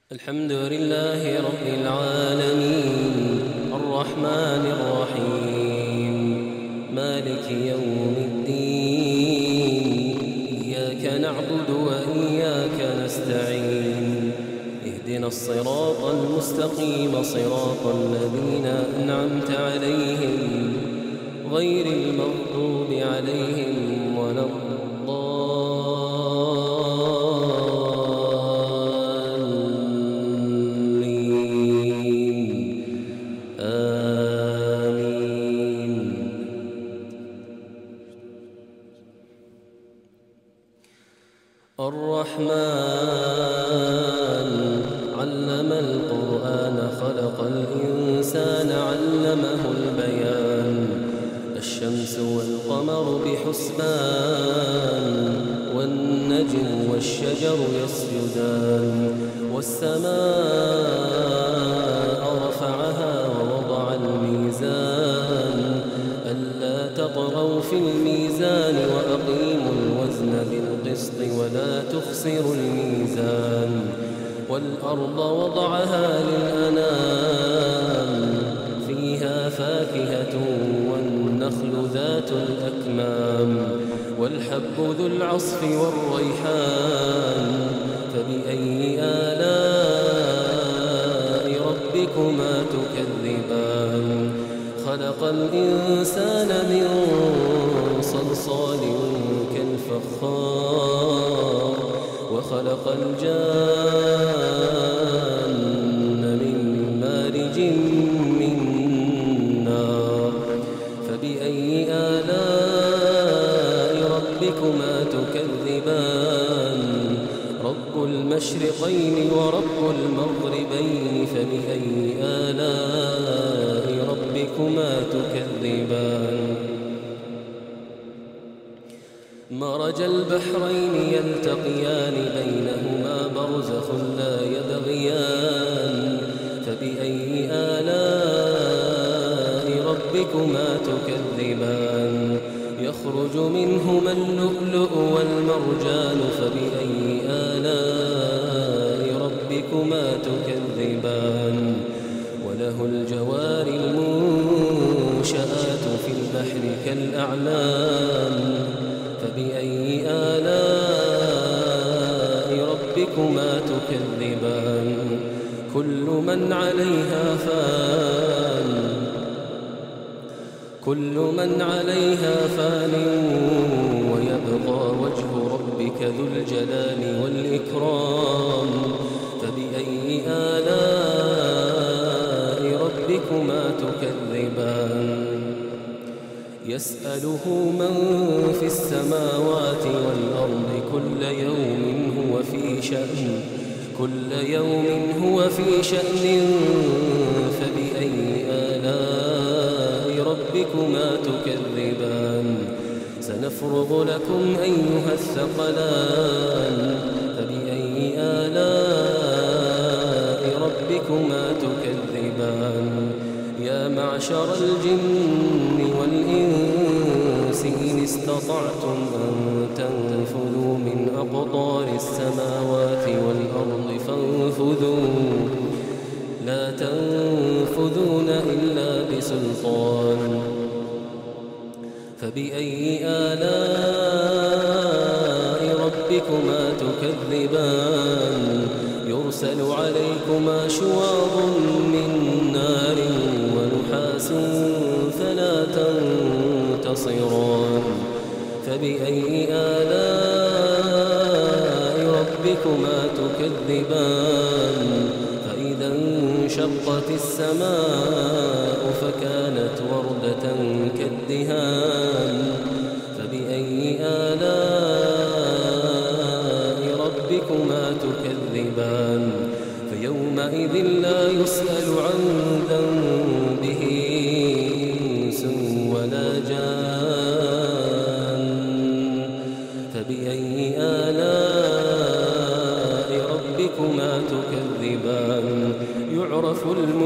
الحمد لله رب العالمين الرحمن الرحيم مالك يوم الدين إياك نعبد وإياك نستعين اهدنا الصراط المستقيم صراط الذين أنعمت عليهم غير المغضوب عليهم ولا الرحمن علم القرآن خلق الإنسان علمه البيان الشمس والقمر بحسبان والنجم والشجر يسجدان والسماء رفعها ووضع الميزان ألا تطغوا في الميزان وأقيموا الوزن بالقسط ولا تخسروا الميزان والأرض وضعها للأنام فيها فاكهة والنخل ذات الأكمام والحب ذو العصف والريحان فبأي آلاء ربكما تكذبان خلق الإنسان من صلصال كالفخار وخلق الجان من مارج من نار فبأي آلاء ربكما تكذبان رب المشرقين ورب المغربين فبأي آلاء ربكما تكذبان مرج البحرين يلتقيان بينهما برزخ لا يبغيان فبأي آلاء ربكما تكذبان يخرج منهما اللؤلؤ والمرجان فبأي آلاء ربكما تكذبان وله الجوار المنشآت في البحر كالأعلام فبأي آلاء ربكما تكذبان كل من عليها فان ويبقى وجه ربك ذو الجلال والإكرام فبأي آلاء ربكما تكذبان يسأله من في السماوات والأرض كل يوم هو في شأن فبأي آلاء ربكما تكذبان سنفرغ لكم أيها الثقلان فبأي آلاء ربكما تكذبان يا معشر الجن والإنس إن استطعتم أن تنفذوا من أقطار السماوات والأرض فانفذوا لا تنفذون إلا بسلطان فبأي آلاء ربكما تكذبان يرسل عليكما شواظ من نار ونحاس فلا تنتصران فبأي آلاء ربكما تكذبان فإذا انشقت السماء فكانت وردة كالدهان فبأي آلاء ربكما تكذبان فيومئذ لا يسأل عن ذنبه إنس ولا جان فبأي آلاء ربكما تكذبان يعرف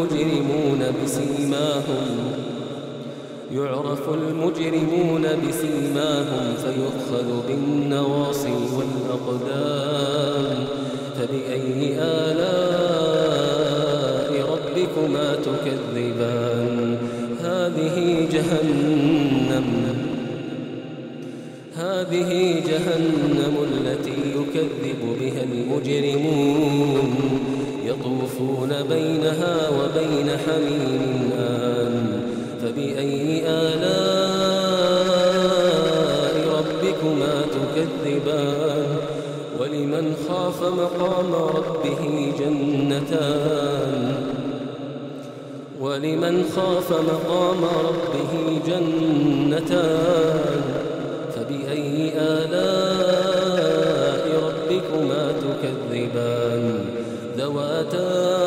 المجرمون بسيماهم فيؤخذ بالنواصي والأقدام فبأي آلاء تكذبان هذه جهنم التي يكذب بها المجرمون يطوفون بينها وبين حميم آن فبأي آلاء ربكما تكذبان ولمن خاف مقام ربه جنتان فبأي آلاء ربكما تكذبان ذواتا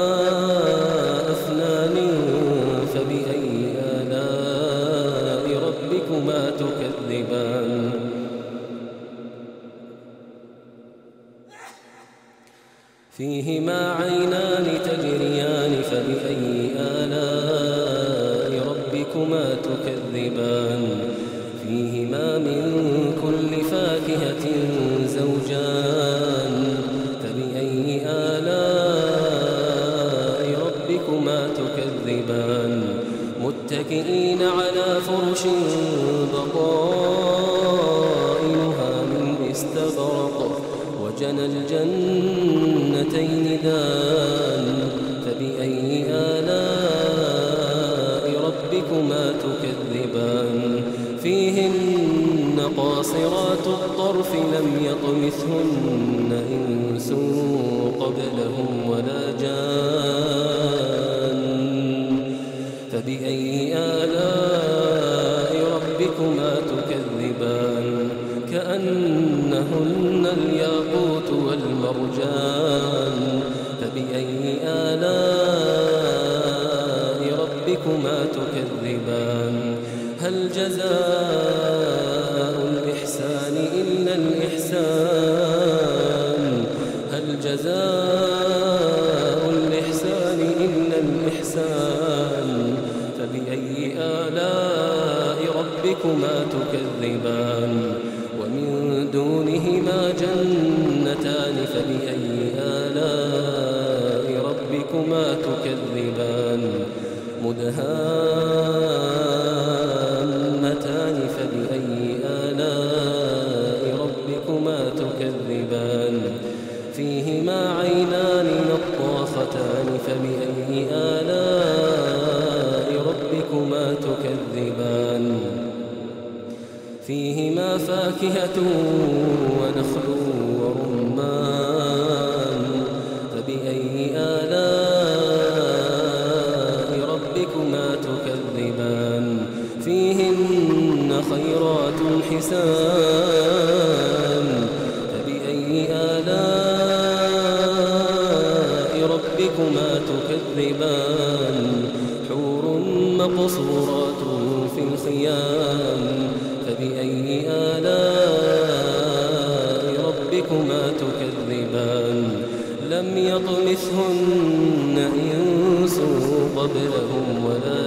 أفنان فبأي آلاء ربكما تكذبان فيهما عينان تجريان فبأي آلاء ربكما تكذبان فيهما من كل فاكهة زوجان فبأي آلاء ربكما تكذبان متكئين على فرش بطائنها من استبرق وجنى الجنتين دان فبأي آلاء ربكما تكذبان فيهن قاصرات الطرف لم يطمثهن إنس قبلهم ولا جان فبأي آلاء ربكما تكذبان كأنهن الياقوت والمرجان فبأي آلاء ربكما تكذبان هل جزاء الإحسان إلا الإحسان فبأي آلاء ربكما تكذبان ومن دونهما جنتان فبأي آلاء ربكما تكذبان مدهامتان فبأي آلاء ربكما تكذبان فيهما عينان نضاختان فبأي آلاء ربكما تكذبان فيهما فاكهة ونخل ورمان فبأي آلاء ربكما تكذبان فيهن خيرات حسان فبأي آلاء ربكما تكذبان حور مقصورات في الخيام فبأي آلاء ربكما تكذبان لم يطمثهن إنس قبلهم ولا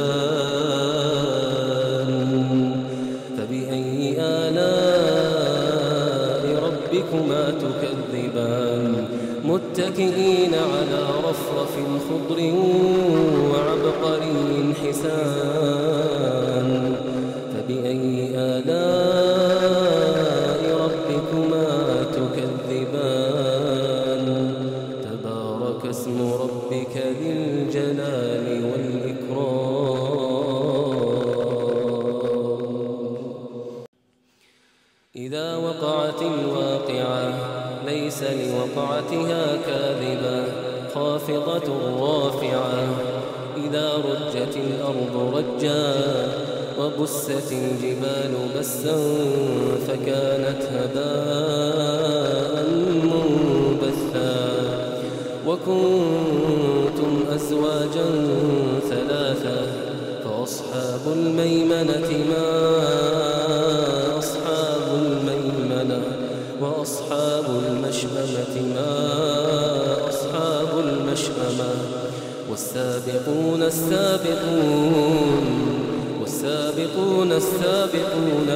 جان فبأي آلاء ربكما تكذبان متكئين على رفرف خضر وعبقري حسان فبأي آلاء ربكما تكذبان تبارك اسم ربك ذي الجلال والإكرام إذا وقعت الواقعة ليس لوقعتها كاذبة خافضة رافعة إذا رجت الأرض رجا وبست الجبال بسا فكانت هباء منبثا وكنتم أزواجا ثلاثة فأصحاب الميمنة ما أصحاب الميمنة وأصحاب المشأمة ما أصحاب المشأمة والسابقون السابقون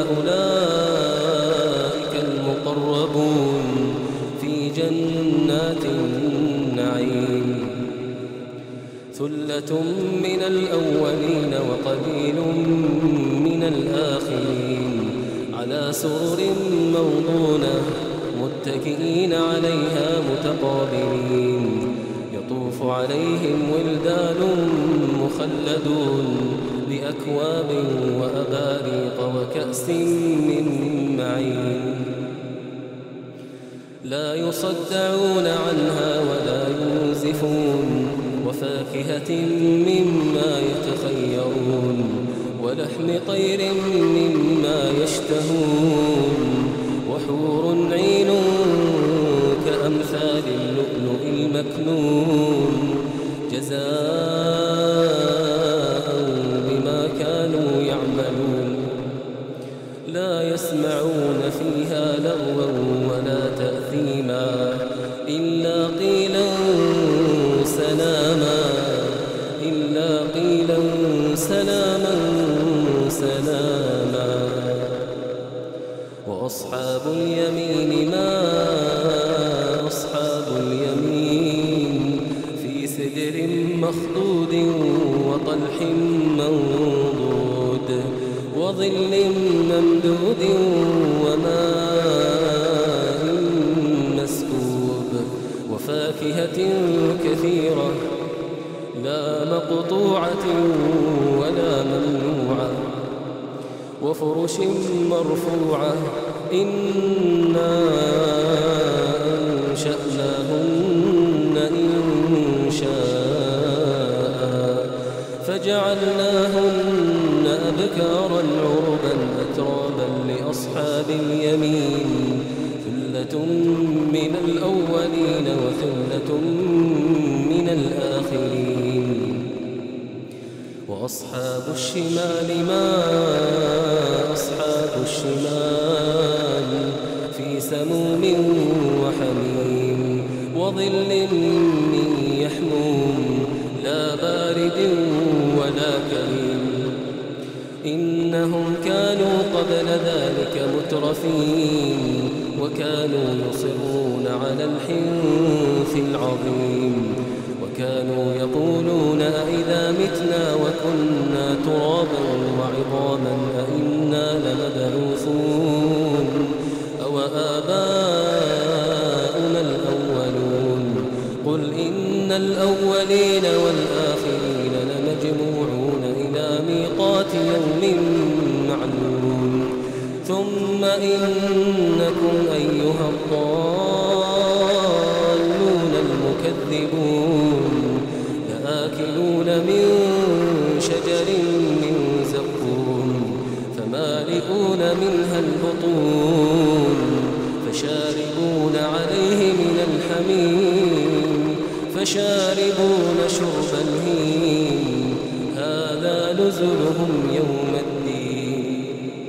أولئك المقربون في جنات النعيم ثلة من الأولين وقليل من الآخرين على سرر موضونة متكئين عليها متقابلين يطوف عليهم ولدان مخلدون بأكواب وأباريق وكأس من معين لا يصدعون عنها ولا ينزفون وفاكهة مما يتخيرون ولحم طير مما يشتهون وحور عين كأمثال اللؤلؤ المكنون جزاء بما كانوا يعملون لا يسمعون فيها لغوا ولا تأثيما إلا قيلا سلاما سلاما وأصحاب اليمين ما أصحاب اليمين في سدر مخضود وطلح منضود وظل ممدود وماء مسكوب وفاكهة كثيرة لا مقطوعة ولا ممنوعة وفرش مرفوعة إنا أنشأناهن إنشاء فجعلناهن أبكارا عربا أترابا لأصحاب اليمين ثلة من الأولين وثلة من الآخرين وأصحاب الشمال ما أصحاب الشمال في سموم وحميم وظل من يحموم لا بارد ولا كريم إنهم كانوا قبل ذلك مترفين وكانوا يصرون على الحنث العظيم وكانوا يقولون أئذا متنا وكنا ترابا وعظاما أئنا لمبعوثون أو آباؤنا الأولون قل إن الأولين والآخرين لمجموعون إلى ميقات يوم معلوم ثم إنكم أيها الضالون المكذبون لآكلون من شجر من زقوم فمالئون منها البطون فشاربون عليه من الحميم فشاربون شرب الهيم هذا نزلهم يوم الدين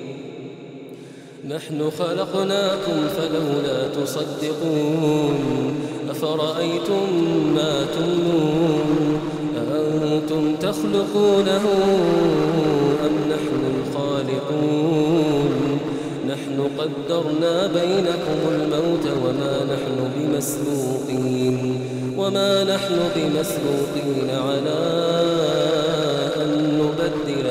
نحن خلقناكم فلولا تصدقون أفرأيتم ما تمنون أأنتم تخلقونه أم نحن الخالقون نحن قدرنا بينكم الموت وما نحن بمسبوقين على أن نبدل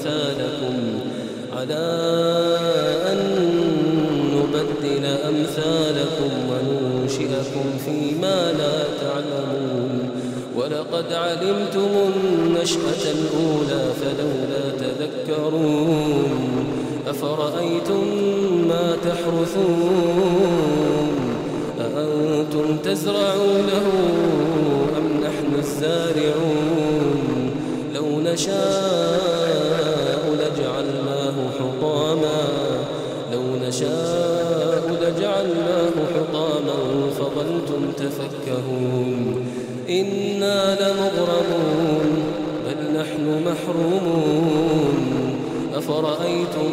أمثالكم وننشئكم فيما لا تعلمون ولقد علمتم النشأة الأولى فلولا تذكرون أفرأيتم ما تحرثون أأنتم تزرعونه أم نحن الزارعون لو نشاء لجعلناه حطاما فظلتم تفكهون إنا لمغرمون بل نحن محرومون أفرأيتم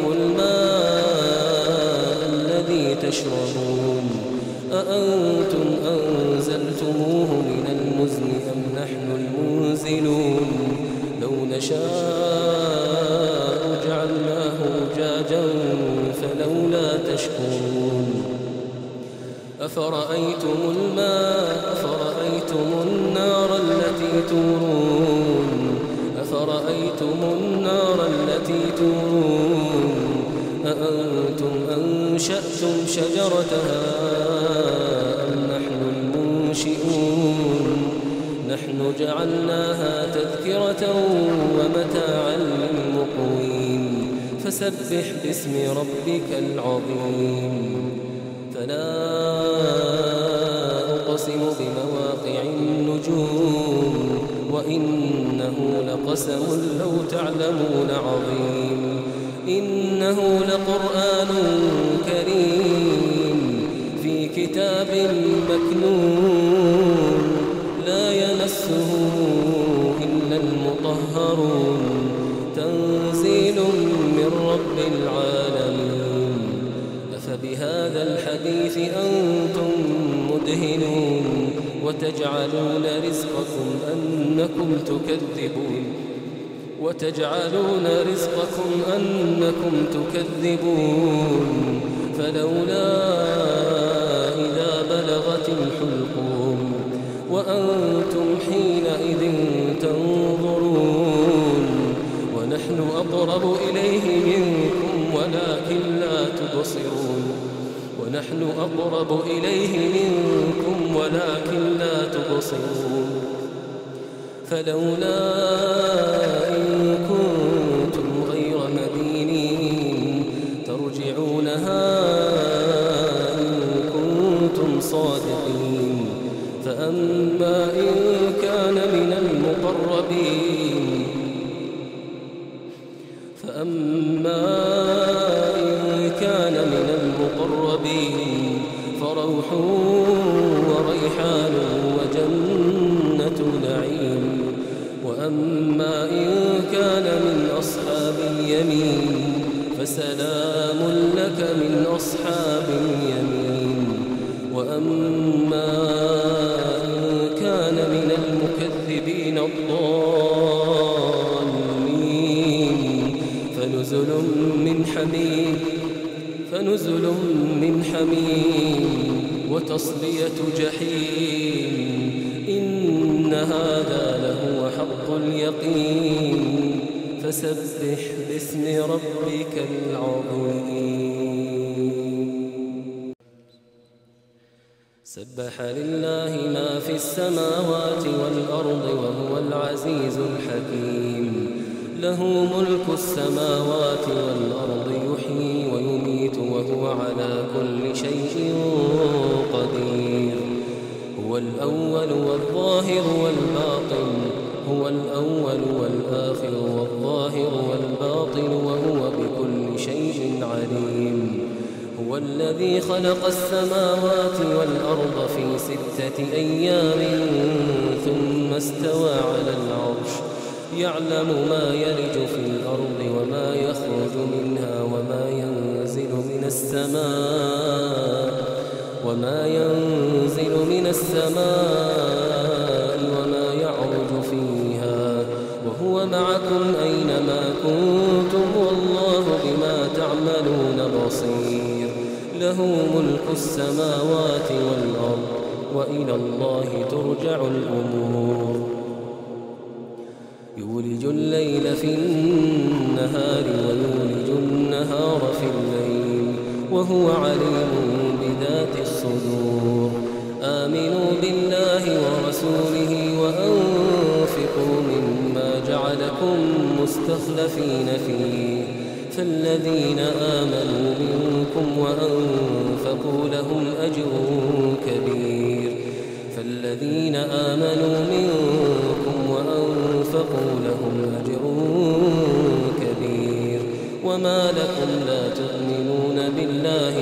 الماء الذي تشربون أأنتم أنزلتموه من المزن أم نحن المنزلون لو نشاء جعلناه أجاجا فلولا تشكرون أفرأيتم النار التي تورون شجرتها أم نحن المنشئون نحن جعلناها تذكرة ومتاعا للمقوين فسبح باسم ربك العظيم فلا أقسم بمواقع النجوم وإنه لقسم لو تعلمون عظيم إنه لقرآن كريم في كتاب مكنون لا يمسه إلا المطهرون تنزيل من رب العالمين أفبهذا الحديث أنتم مدهنون وتجعلون رزقكم أنكم تكذبون فلولا إذا بلغت الحلقوم وأنتم حينئذ تنظرون ونحن أقرب إليه منكم ولكن لا تبصرون فلولا إن كنتم غير مدينين ترجعونها إن كنتم صادقين فأما إن كان من المقربين فروح وريحان وجنة نعيم وأما إن كان من أصحاب اليمين فسلام لك من أصحاب اليمين وأما إن كان من المكذبين الضالين فنزل من حميم وتصلية جحيم إن هذا لهو حق اليقين فسبح باسم ربك العظيم سبح لله ما في السماوات والأرض وهو العزيز الحكيم له ملك السماوات والأرض يحيي ويميت وهو على كل شيء قدير هو الأول والظاهر والباطن هو الأول والآخر والظاهر والباطن وهو بكل شيء عليم هو الذي خلق السماوات والأرض في 6 أيام ثم استوى على العرش يعلم ما يلج في الأرض وما يخرج منها وما ينزل من السماء وما يعرج فيها وهو معكم أينما كنتم والله بما تعملون بصير له ملك السماوات والأرض وإلى الله ترجع الأمور يولج الليل في النهار ويولج النهار في الليل وهو عليم بذات الصدور آمنوا بالله ورسوله وأنفقوا مما جعلكم مستخلفين فيه فالذين آمنوا منكم وأنفقوا لهم أجر كبير وما لكم لا تؤمنون بالله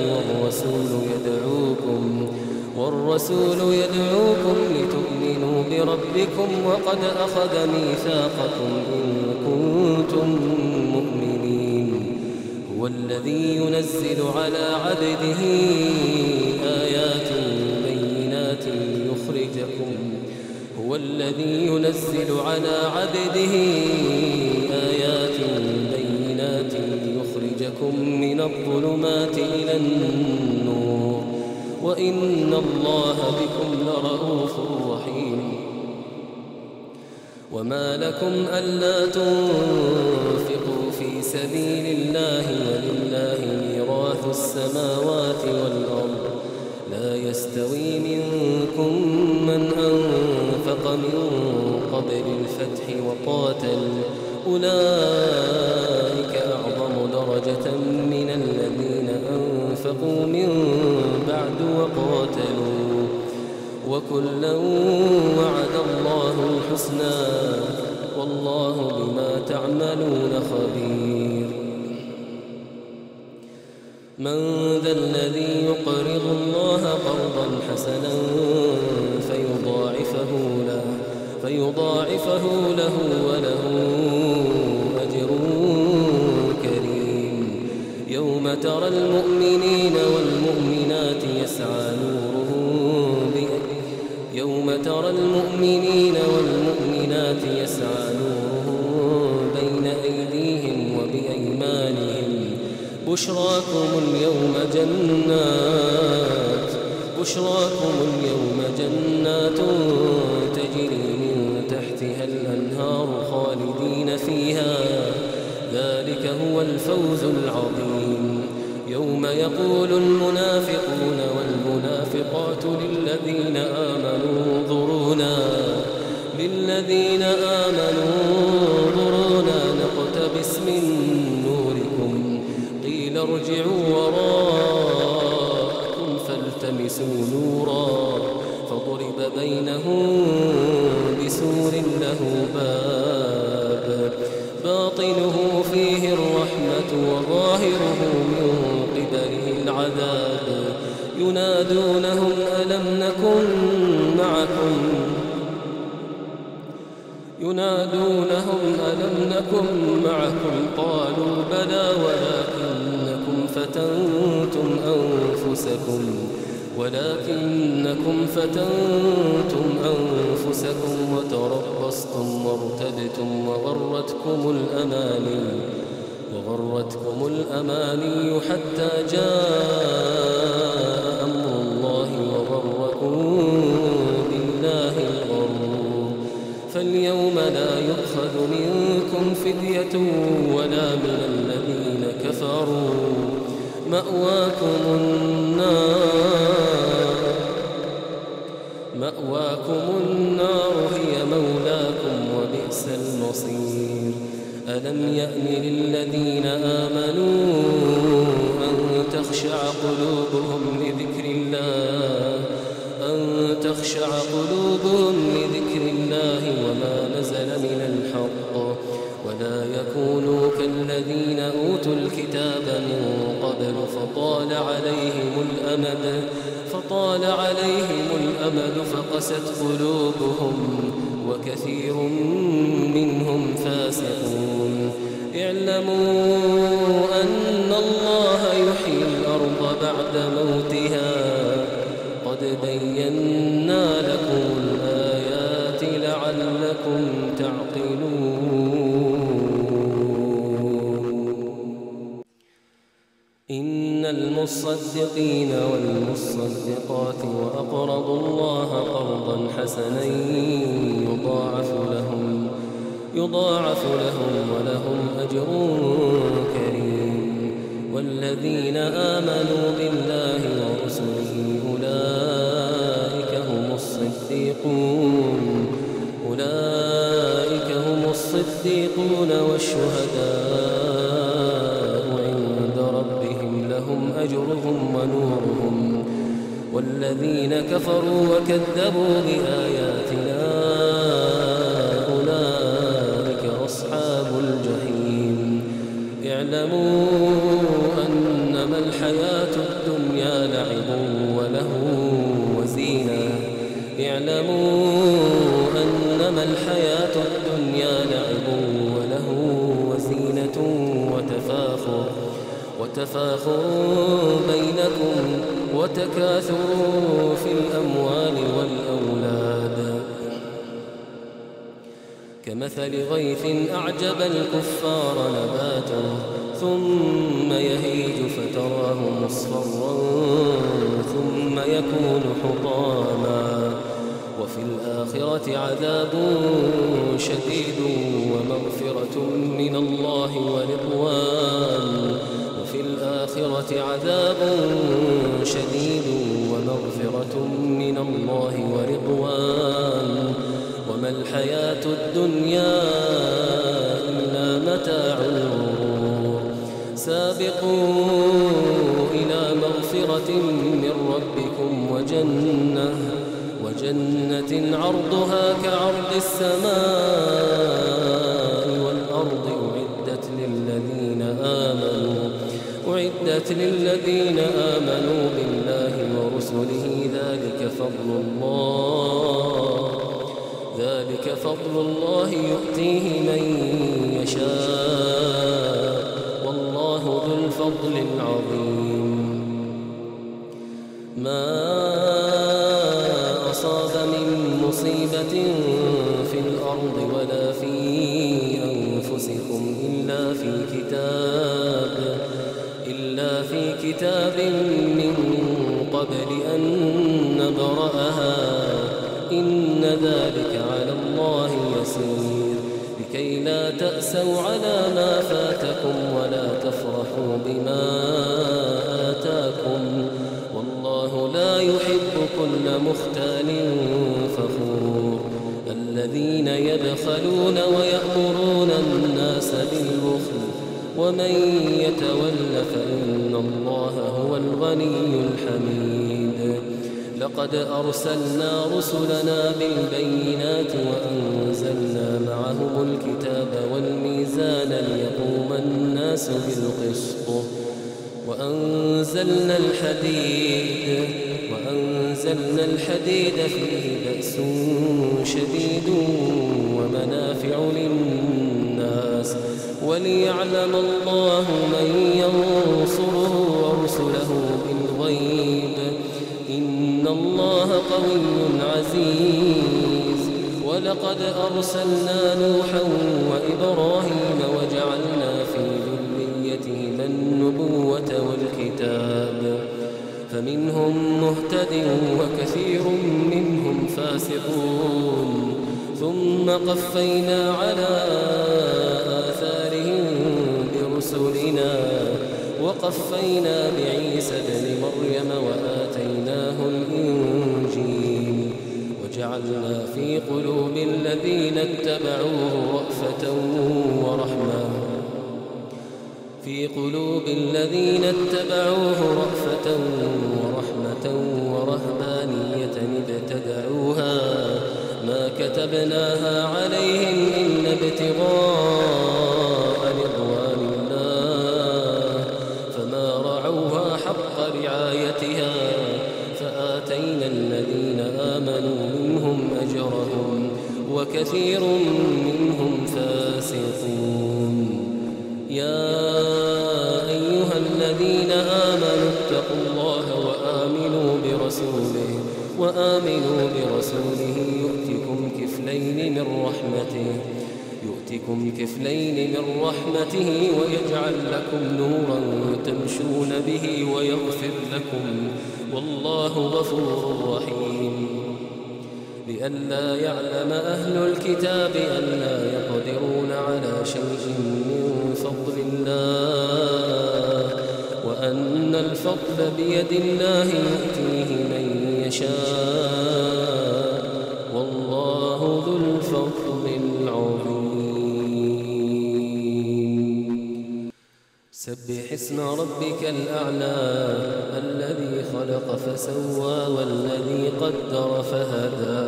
والرسول يدعوكم لتؤمنوا بربكم وقد أخذ ميثاقكم إن كنتم مؤمنين هو الذي ينزل على عبده آيات بينات ليخرجكم من الظلمات إلى النور وإن الله بكم لرءوف رحيم وما لكم ألا تنفقوا في سبيل الله ولله ميراث السماوات والأرض لا يستوي منكم من أنفق من قبل الفتح وقاتل أولئك أعظم درجة من الذين أنفقوا من بعد وقاتلوا وكلا وعد الله الحسنى والله بما تعملون خبير. من ذا الذي يقرض الله قرضا حسنا فيضاعفه له وله أجر كريم. يوم ترى المؤمنين والمؤمنات يسعى نورهم بين أيديهم وبأيمانهم بشراكم اليوم جنات تجري من تحتها الأنهار خالدين فيها ذلك هو الفوز العظيم. يوم يقول المنافقون والمنافقات للذين آمنوا انظرونا نقتبس من نوركم قيل ارجعوا وراءكم فالتمسوا نورا فضرب بينهم بسور له باب باطنه فيه الرحمة وظاهره من قبله العذاب ينادونهم ألم نكن معكم قالوا بلى ولكنكم فتنتم أنفسكم وتربصتم وارتبتم وغرتكم الأماني حتى جاء أمر الله وغركم بالله الغرور. فاليوم لا يؤخذ منكم فدية ولا من الذين كفروا مأواكم النار هي مولاكم وبئس المصير. ألم يأن للذين آمنوا أن تخشع قلوبهم لذكر الله وما نزل من الحق ولا يكونوا كالذين أوتوا الكتاب من قبل فطال عليهم الأمد فقست قلوبهم وكثير منهم فاسقون. اعلموا أن الله يحيي الأرض بعد موتها قد بينا لكم الآيات لعلكم تعقلون. إن المصدقين والمصدقات وأقرضوا الله قرضا حسنا يضاعف لهم ولهم أجر كريم. والذين آمنوا بالله ورسله أولئك هم الصديقون والشهداء عند ربهم لهم أجرهم ونورهم. والذين كفروا وكذبوا بآياتنا أولئك أصحاب الجحيم. اعلموا أنما الحياة الدنيا لعب وله وزينة وتفاخر بينكم وتكاثر في الأموال والأولاد كمثل غيث أعجب الكفار نباته ثم يهيج فتراه مصفرا ثم يكون حطاما وفي الآخرة عذاب شديد ومغفرة من الله ورضوان وفي الآخرة عذاب شديد ومغفرة من الله ورضوان وما الحياة الدنيا إلا متاع الغرور سابقوا إلى مغفرة من ربكم وجنة عرضها كعرض السماء والأرض أعدت للذين آمنوا بالله ورسله ذلك فضل الله يؤتيه من يشاء والله ذو الفضل العظيم ما أصاب من مصيبة في الأرض ولا في أنفسكم إلا في كتاب من قبل أن نبرأها إن ذلك على الله يسير لكي لا تأسوا على ما فاتكم ولا تفرحوا بما آتاكم والله لا يحب كل مختال فخور الذين يبخلون ويأمرون الناس بالبخل ومن يتول فإن الله هو الغني الحميد لقد أرسلنا رسلنا بالبينات وأنزلنا معهم الكتاب والميزان ليقوم الناس بالقسط وأنزلنا الحديد فيه بأس شديد ومنافع للناس وليعلم الله من ينصره ورسله بالغيب إن الله قوي عزيز ولقد أرسلنا نوحا وإبراهيم وجعلنا في ذريتهما النبوة والكتاب فمنهم مهتد وكثير منهم فاسقون ثم قفينا على آثارهم برسلنا وقفينا بعيسى ابن مريم وآتيناه الإنجيل وجعلنا في قلوب الذين اتبعوه رأفة ورحمة ورهبانية ابتدعوها ما كتبناها عليهم إلا ابتغاء رضوان الله فما رعوها حق رعايتها فآتينا الذين آمنوا منهم أجرهم وكثير منهم فاسقون يا أيها الذين آمنوا اتقوا الله وآمنوا برسوله يؤتكم كفلين من رحمته ويجعل لكم نورا تمشون به ويغفر لكم والله غفور رحيم لئلا يعلم أهل الكتاب ألا يقدرون على شيء من فضل الله وأن الفضل بيد الله يؤتيه من يشاء والله ذو الفضل العظيم سبح اسم ربك الأعلى الذي خلق فسوى والذي قدر فهدى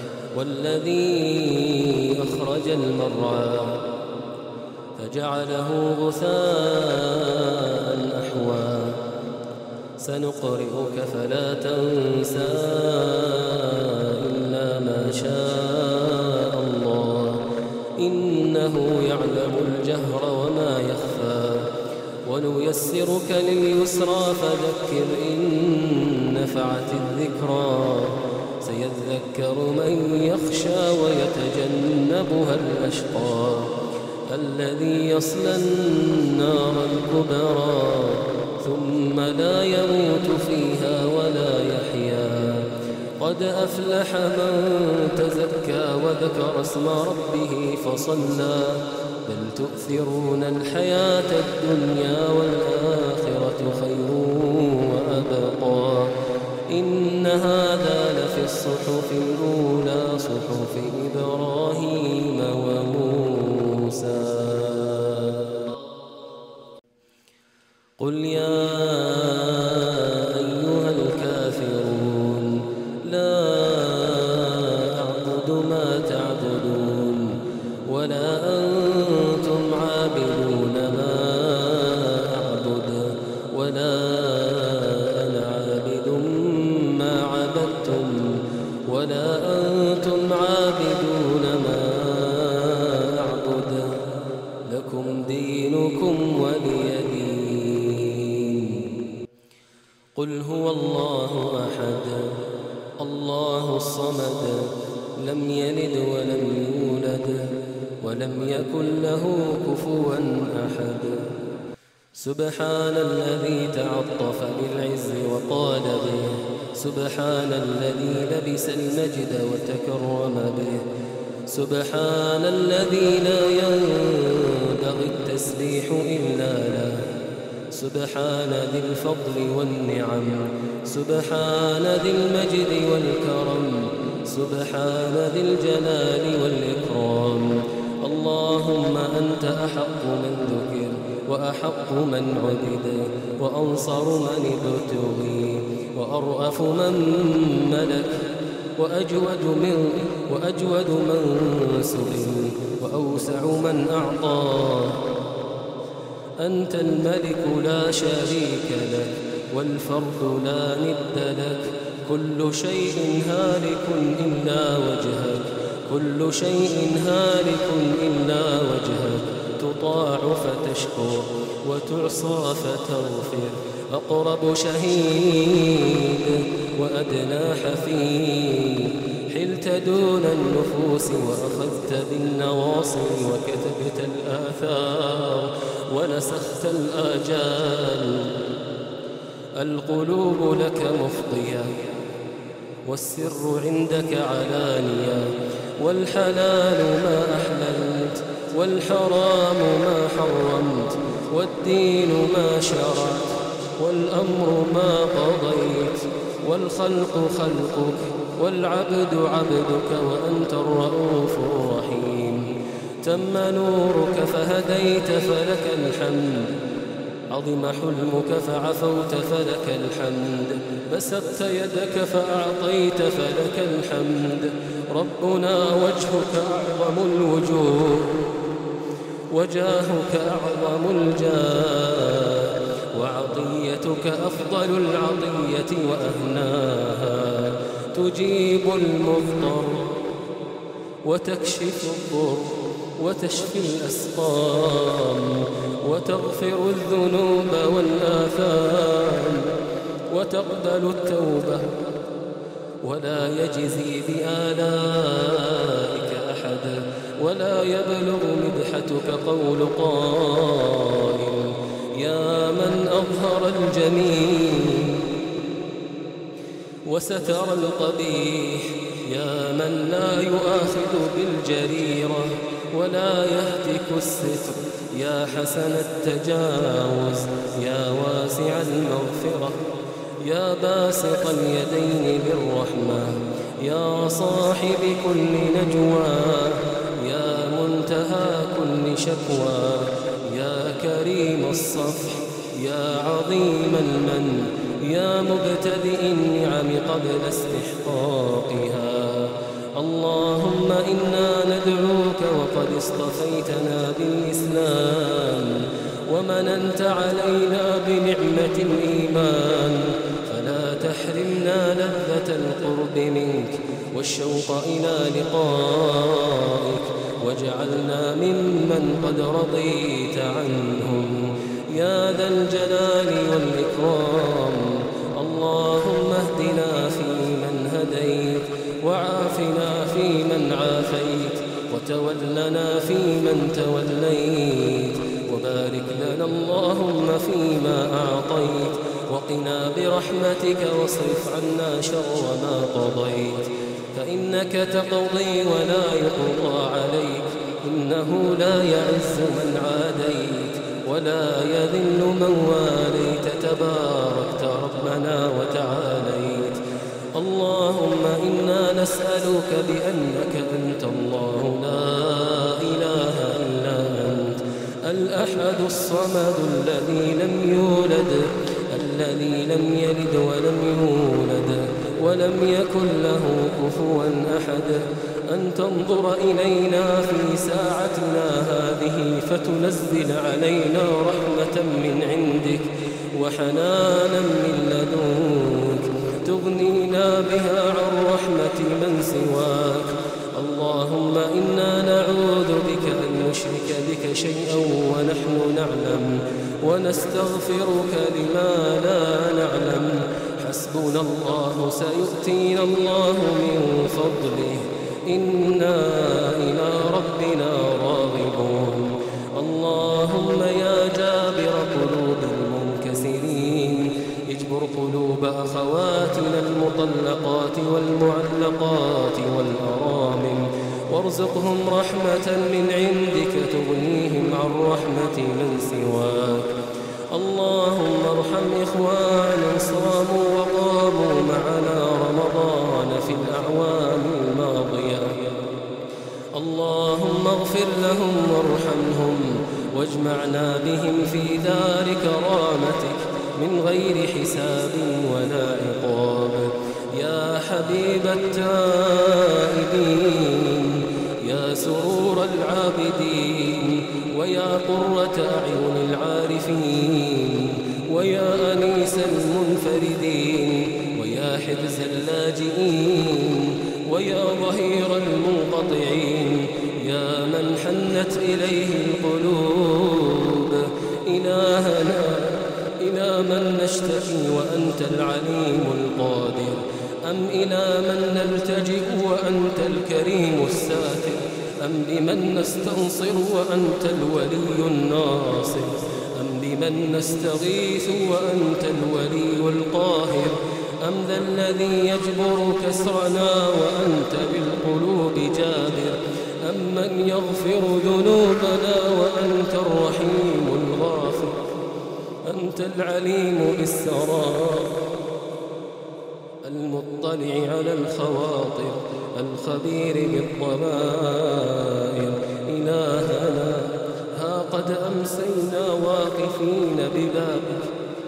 والذي أخرج المرعى فجعله غثاء أحوى سنقرئك فلا تنسى إلا ما شاء الله إنه يعلم الجهر وما يخفى ونيسرك لليسرى فذكر إن نفعت الذكرى سيذكر من يخشى ويتجنبها الأشقى الذي يصلى النار الكبرى ثم لا يموت فيها ولا يحيا قد أفلح من تزكى وذكر اسم ربه فصلى بل تؤثرون الحياة الدنيا والآخرة خير وأبقى إن هذا لفي الصحف الأولى صحف إبراهيم وموسى. قل يا أيها الكافرون لا أعبد ما تعبدون ولا أنتم عابدون ما أعبد ولا أنا عابد ما عبدتم ولا أنتم عابدون ما أعبد لكم دينكم ولي دين. قل هو الله أحد الله الصمد لم يلد ولم يولد ولم يكن له كفوا أحد. سبحان الذي تعطف بالعز وقال به سبحان الذي لبس المجد وتكرم به سبحان الذي لا ينبغي التسبيح إلا له سبحان ذي الفضل والنعم سبحان ذي المجد والكرم سبحان ذي الجلال والإكرام. اللهم أنت أحق من ذكر وأحق من عبد وأنصر من ابتغي وأرأف من ملك وأجود من سئل وأوسع من أعطى. أنت الملك لا شريك لك والفرد لا ند لك كل شيء هالك إلا وجهك كل شيء هالك إلا وجهك تطاع فتشكر وتعصى فتغفر أقرب شهيد وأدنى حفيد حلت دون النفوس وأخذت بالنواصي وكتبت الآثار ونسخت الآجال. القلوب لك مفضية والسر عندك علانية والحلال ما أحللت والحرام ما حرمت والدين ما شرعت والأمر ما قضيت والخلق خلقك والعبد عبدك وأنت الرؤوف الرحيم. تم نورك فهديت فلك الحمد عظم حلمك فعفوت فلك الحمد بسطت يدك فأعطيت فلك الحمد. ربنا وجهك أعظم الوجوه وجاهك أعظم الجاه وعطيتك أفضل العطية وأهناها تجيب المضطر وتكشف الضر وتشفي الأسقام وتغفر الذنوب والآثام وتقبل التوبة ولا يجزي بآلائك أحد ولا يبلغ مدحتك قول قائل يا من أظهر الجميل وستر القبيح يا من لا يؤاخذ بالجريرة ولا يهتك الستر يا حسن التجاوز يا واسع المغفرة يا باسط اليدين بالرحمة يا صاحب كل نجوى يا منتهى كل شكوى يا كريم الصفح يا عظيم المن يا مبتدئ النعم قبل استحقاقها. اللهم إنا ندعوك وقد اصطفيتنا بالإسلام ومننت علينا بنعمة الإيمان فلا تحرمنا لذة القرب منك والشوق إلى لقائك واجعلنا ممن قد رضيت عنهم يا ذا الجلال والإكرام. اللهم اهدنا فيمن هديت وعافنا فيمن عافيت وتولنا فيمن توليت وبارك لنا اللهم فيما أعطيت وقنا برحمتك واصرف عنا شر ما قضيت، فإنك تقضي ولا يقضى عليك، إنه لا يعز من عاديت ولا يذل من واليت، تباركت ربنا وتعاليت. اللهم إنا نسألك بأنك أنت الله لا إله إلا أنت الأحد الصمد الذي لم يلد ولم يولد ولم يكن له كفوا أحد، أن تنظر إلينا في ساعتنا هذه فتنزل علينا رحمة من عندك وحنانا من لدنك تغنينا بها عن رحمة من سواك. اللهم إنا نعوذ بك أن نشرك بك شيئا ونحن نعلم، ونستغفرك لما لا نعلم. حسبنا الله سيؤتينا الله من فضله، إنا إلى ربنا راغبون. اللهم يا جابر قلوب المنكسرين اجبر قلوب أخواتنا المطلقات والمعلقات والأرامل، وارزقهم رحمة من عندك تغنيهم عن رحمة من سواك. اللهم ارحم إخوانا صاموا وقاموا معنا رمضان في الأعوام الماضية، اللهم اغفر لهم وارحمهم واجمعنا بهم في دار كرامتك من غير حساب ولا عقاب. يا حبيب التائبين، يا سرور العابدين، ويا قرة أعين العارفين، ويا أنيس المنفردين، ويا حفظ اللاجئين، ويا ظهير المنقطعين، يا من حنت إليه القلوب، إلهنا إلى من نشتكي وأنت العليم القادر، أم إلى من نلتجئ وأنت الكريم الساتر، أم بمن نستنصر وأنت الولي الناصر، أم بمن نستغيث وأنت الولي القاهر، أم ذا الذي يجبر كسرنا وأنت بالقلوب جابر، أم من يغفر ذنوبنا وأنت الرحيم الغافر. أنت العليم بالسرائر المطلع على الخواطر الخبير بالضمائر. إلهنا ها قد أمسينا واقفين ببابك،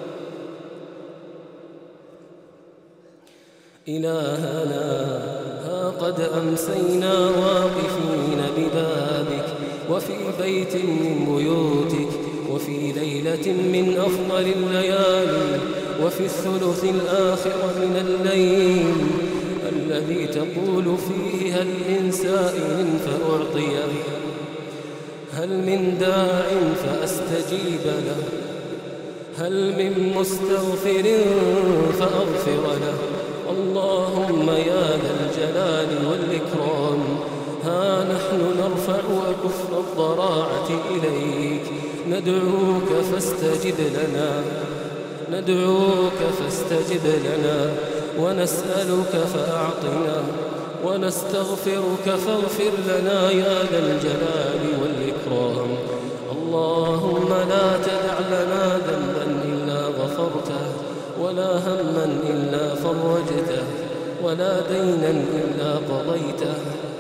إلهنا ها قد أمسينا واقفين ببابك، وفي بيت من بيوتك، وفي ليلة من أفضل الليالي، وفي الثلث الآخر من الليل الذي تقول فيه هل من سائل فأعطيه، هل من داع فأستجيب له، هل من مستغفر فأغفر له. اللهم يا ذا الجلال والإكرام، ها نحن نرفع وكف الضراعة إليك، ندعوك فاستجب لنا، ندعوك فاستجب لنا، ونسألك فأعطنا، ونستغفرك فاغفر لنا يا ذا الجلال والإكرام. اللهم لا تدع لنا ذنبا إلا غفرته، ولا هما إلا فرجته، ولا دينا إلا قضيته،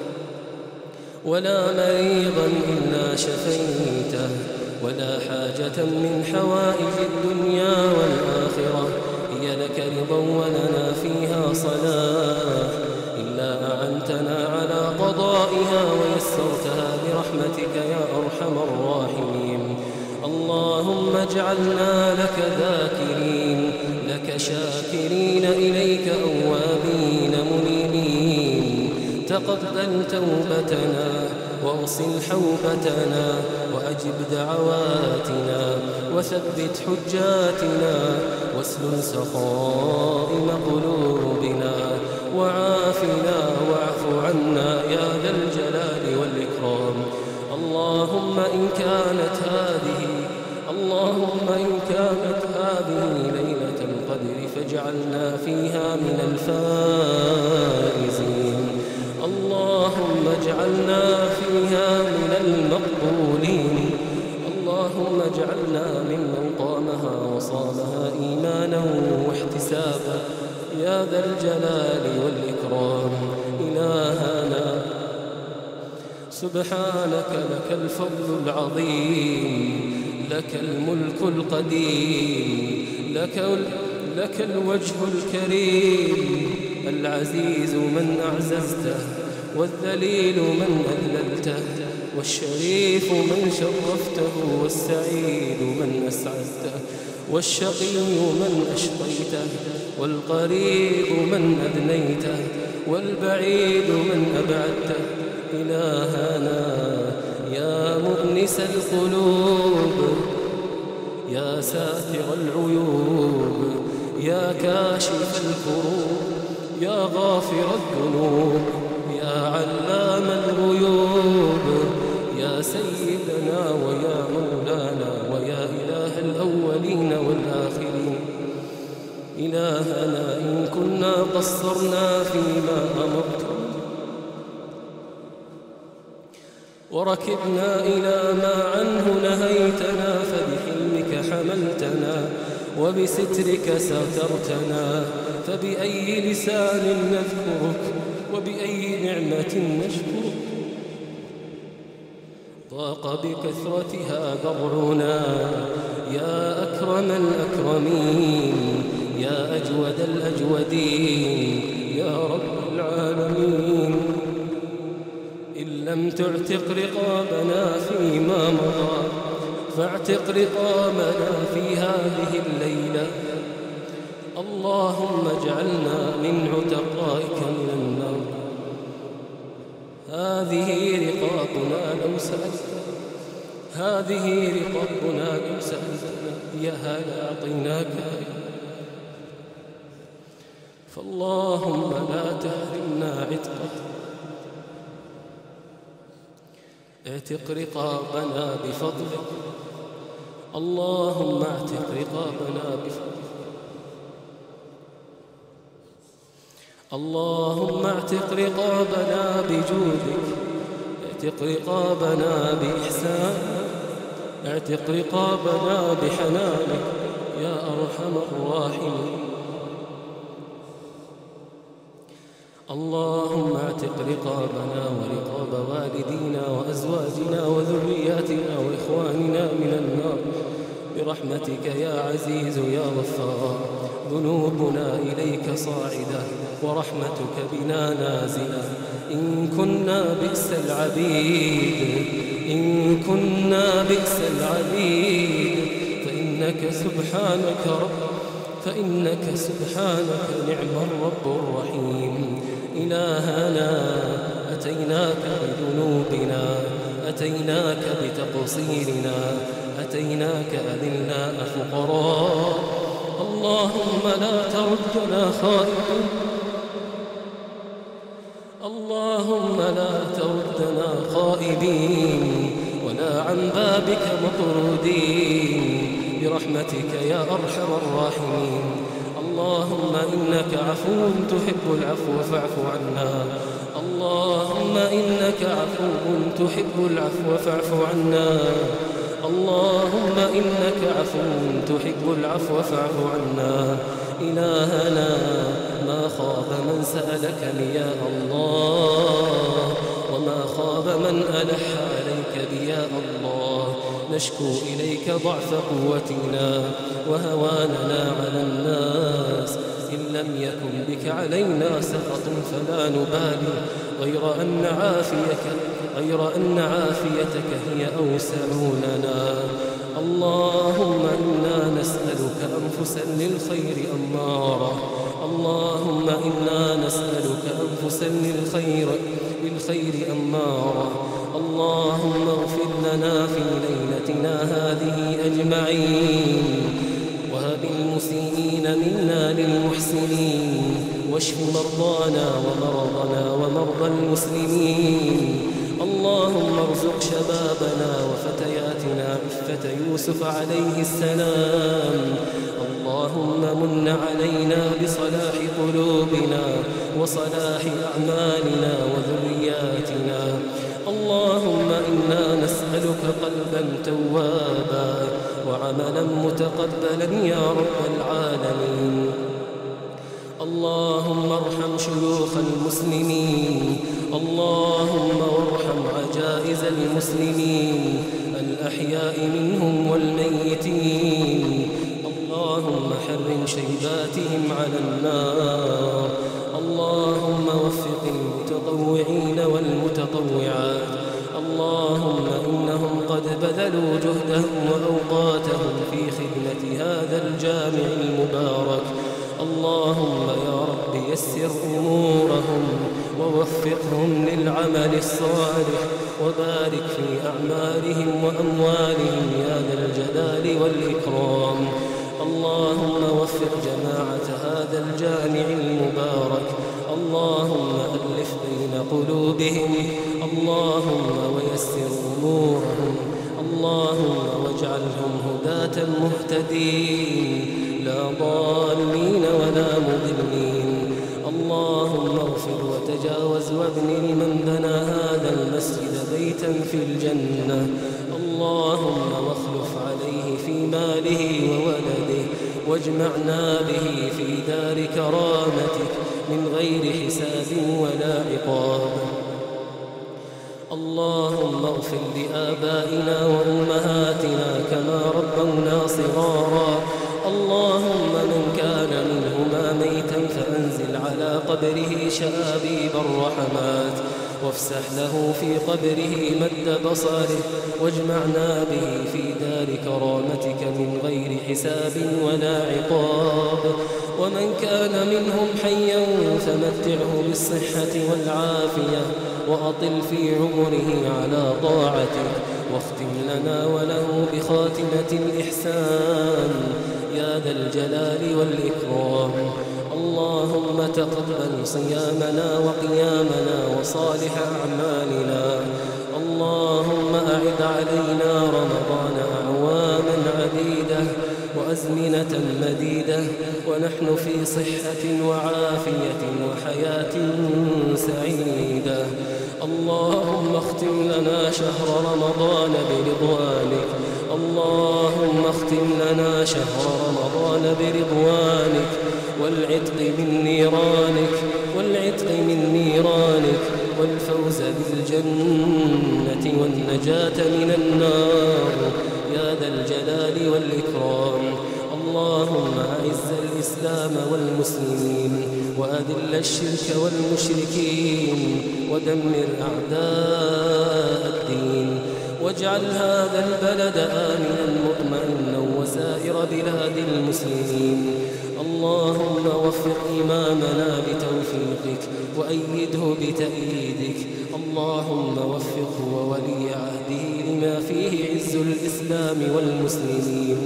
ولا مريضا إلا شفيته، ولا حاجة من حوائج الدنيا والآخرة هي لك رضا ولنا فيها صلاح إلا أعنتنا على قضائها ويسرتها برحمتك يا أرحم الراحمين. اللهم اجعلنا لك ذاكرين، لك شاكرين، إليك أوابين منيبين. تقبل توبتنا واغسل حوبتنا، وأجب دعواتنا، وثبت حجاتنا، واسلل سخائم قلوبنا، وعافنا واعف عنا يا ذا الجلال والإكرام. اللهم إن كانت هذه ليلة القدر فاجعلنا فيها من الفائزين. اللهم اجعلنا فيها من المقبولين. اللهم اجعلنا ممن قامها وصامها إيمانا واحتسابا يا ذا الجلال والإكرام. إلهنا سبحانك لك الفضل العظيم، لك الملك القديم، لك الوجه الكريم، العزيز من أعززته، والذليل من أذللته، والشريف من شرفته، والسعيد من أسعدته، والشقي من أشقيته، والقريب من أدنيته، والبعيد من أبعدته. إلهنا يا مؤنس القلوب، يا ساتر العيوب، يا كاشف الكروب، يا غافر الذنوب، يا علام الغيوب، يا سيدنا ويا مولانا ويا إله الأولين والآخرين. إلهنا إن كنا قصرنا فيما أمرتنا وركبنا إلى ما عنه نهيتنا، فبحلمك حملتنا وبسترك سترتنا، فبأي لسان نذكرك وبأي نعمة نشكرك. ضاق بكثرتها ذرعنا يا أكرم الأكرمين، يا أجود الأجودين، يا رب العالمين. إن لم تعتق رقابنا فيما مضى فاعتق رقابنا في هذه الليلة. اللهم اجعلنا من عتقائك من النار. هذه رقابنا لو سألتنا، هذه رقابنا لو سألتنا إياها لأعطيناك، فاللهم لا تحرمنا عتقك. اعتق رقابنا بفضلك، اللهم اعتق رقابنا بفضلك. اللهم اعتق رقابنا بجودك، اعتق رقابنا بإحسانك، اعتق رقابنا بحنانك يا أرحم الراحمين. اللهم اعتق رقابنا ورقاب والدينا وأزواجنا وذرياتنا وإخواننا من النار برحمتك يا عزيز يا غفار. ذنوبنا إليك صاعدة ورحمتك بنا نازلة. إن كنا بئس العبيد، إن كنا بئس العبيد، فإنك سبحانك رب، فإنك سبحانك نعم الرب الرحيم. إلهنا أتيناك بذنوبنا، أتيناك بتقصيرنا، أتيناك أذلاء فقراء. اللهم لا تردنا خائبين، اللهم لا تردنا خائبين ولا عن بابك مطرودين برحمتك يا أرحم الراحمين. اللهم إنك عفو تحب العفو فاعف عنا، اللهم إنك عفو تحب العفو فاعف عنا، اللهم إنك عفو تحب العفو فاعف عنا. إلهنا ما خاب من سألك يا الله، وما خاب من ألح عليك يا الله. نشكو إليك ضعف قوتنا وهواننا على الناس. إن لم يكن بك علينا سخط فلا نبالي، غير أن عافيتك هي أوسع لنا. اللهم إنا نسألك أنفسا للخير أمارة، اللهم إنا نسألك أنفسا للخير أمارة. اللهم اغفر لنا في ليلتنا هذه أجمعين، وهب المسيئين منا للمحسنين، واشف مرضانا ومرضى المسلمين. اللهم ارزق شبابنا وفتياتنا عفة يوسف عليه السلام. اللهم من علينا بصلاح قلوبنا وصلاح أعمالنا وذرياتنا. اللهم إنا نسألك قلبا توابا وعملا متقبلا يا رب العالمين. اللهم ارحم شيوخ المسلمين. اللهم وارحم عجائز المسلمين الأحياء منهم والميتين. اللهم حرم شيباتهم على النار. اللهم وفق المتطوعين والمتطوعات. اللهم إنهم قد بذلوا جهدهم وأوقاتهم في خدمة هذا الجامع المبارك. اللهم يا رب يسر أمورهم ووفقهم للعمل الصالح وبارك في أعمالهم وأموالهم يا ذا الجلال والإكرام. اللهم وفق جماعة هذا الجامع المبارك. اللهم ألف بين قلوبهم. اللهم ويسر أمورهم. اللهم واجعلهم هداة مهتدين لا ضالين ولا مضلين. اللهم اغفر وتجاوز وابن لمن بنى هذا المسجد بيتا في الجنة. اللهم واخلف عليه في ماله وولده واجمعنا به في دار كرامتك من غير حساب ولا عقاب. اللهم اغفر لآبائنا وأمهاتنا كما ربونا صغارا. اللهم من كان منهما ميتا فأنزل على قبره شآبيب الرحمات وافسح له في قبره مد بصره واجمعنا به في دار كرامتك من غير حساب ولا عقاب. ومن كان منهم حيا فمتعه بالصحة والعافية وأطل في عمره على طاعتك واختم لنا وله بخاتمة الإحسان يا ذا الجلال والإكرام. اللهم تقبل صيامنا وقيامنا وصالح أعمالنا. اللهم أعد علينا رمضان أعواما عديدة وأزمنة مديدة ونحن في صحة وعافية وحياة سعيدة. اللهم اختم لنا شهر رمضان برضوانك. اللهم اختم لنا شهر رمضان برضوانك والعتق من نيرانك والفوز بالجنة والنجاة من النار يا ذا الجلال والإكرام. اللهم أعز الإسلام والمسلمين وأذل الشرك والمشركين ودمر أعداء الدين واجعل هذا البلد آمنا مطمئنا وسائر بلاد المسلمين. اللهم وفق إمامنا بتوفيقك وأيده بتأييدك. اللهم وفقه وولي عهده لما فيه عز الإسلام والمسلمين.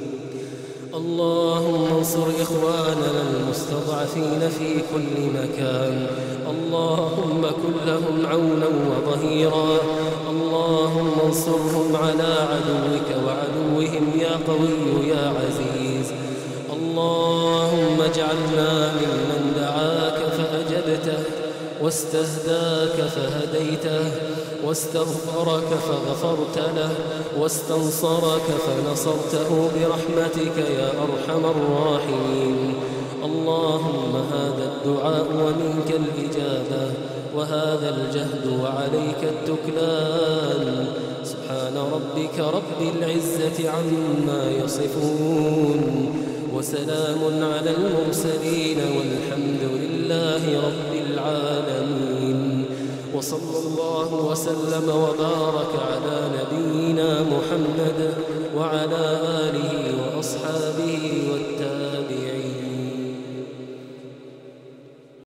اللهم انصر إخواننا المستضعفين في كل مكان. اللهم كن لهم عونا وظهيرا. اللهم انصرهم على عدوك وعدوهم يا قوي يا عزيز. اللهم اجعلنا ممن دعاك فأجبته واستهداك فهديته واستغفرك فغفرت له واستنصرك فنصرته برحمتك يا أرحم الراحمين. اللهم هذا الدعاء ومنك الإجابة وهذا الجهد وعليك التكلان. سبحان ربك رب العزة عما يصفون وسلام على المرسلين والحمد لله رب العالمين. وصلى الله وسلم وبارك على نبينا محمد وعلى آله وأصحابه والتابعين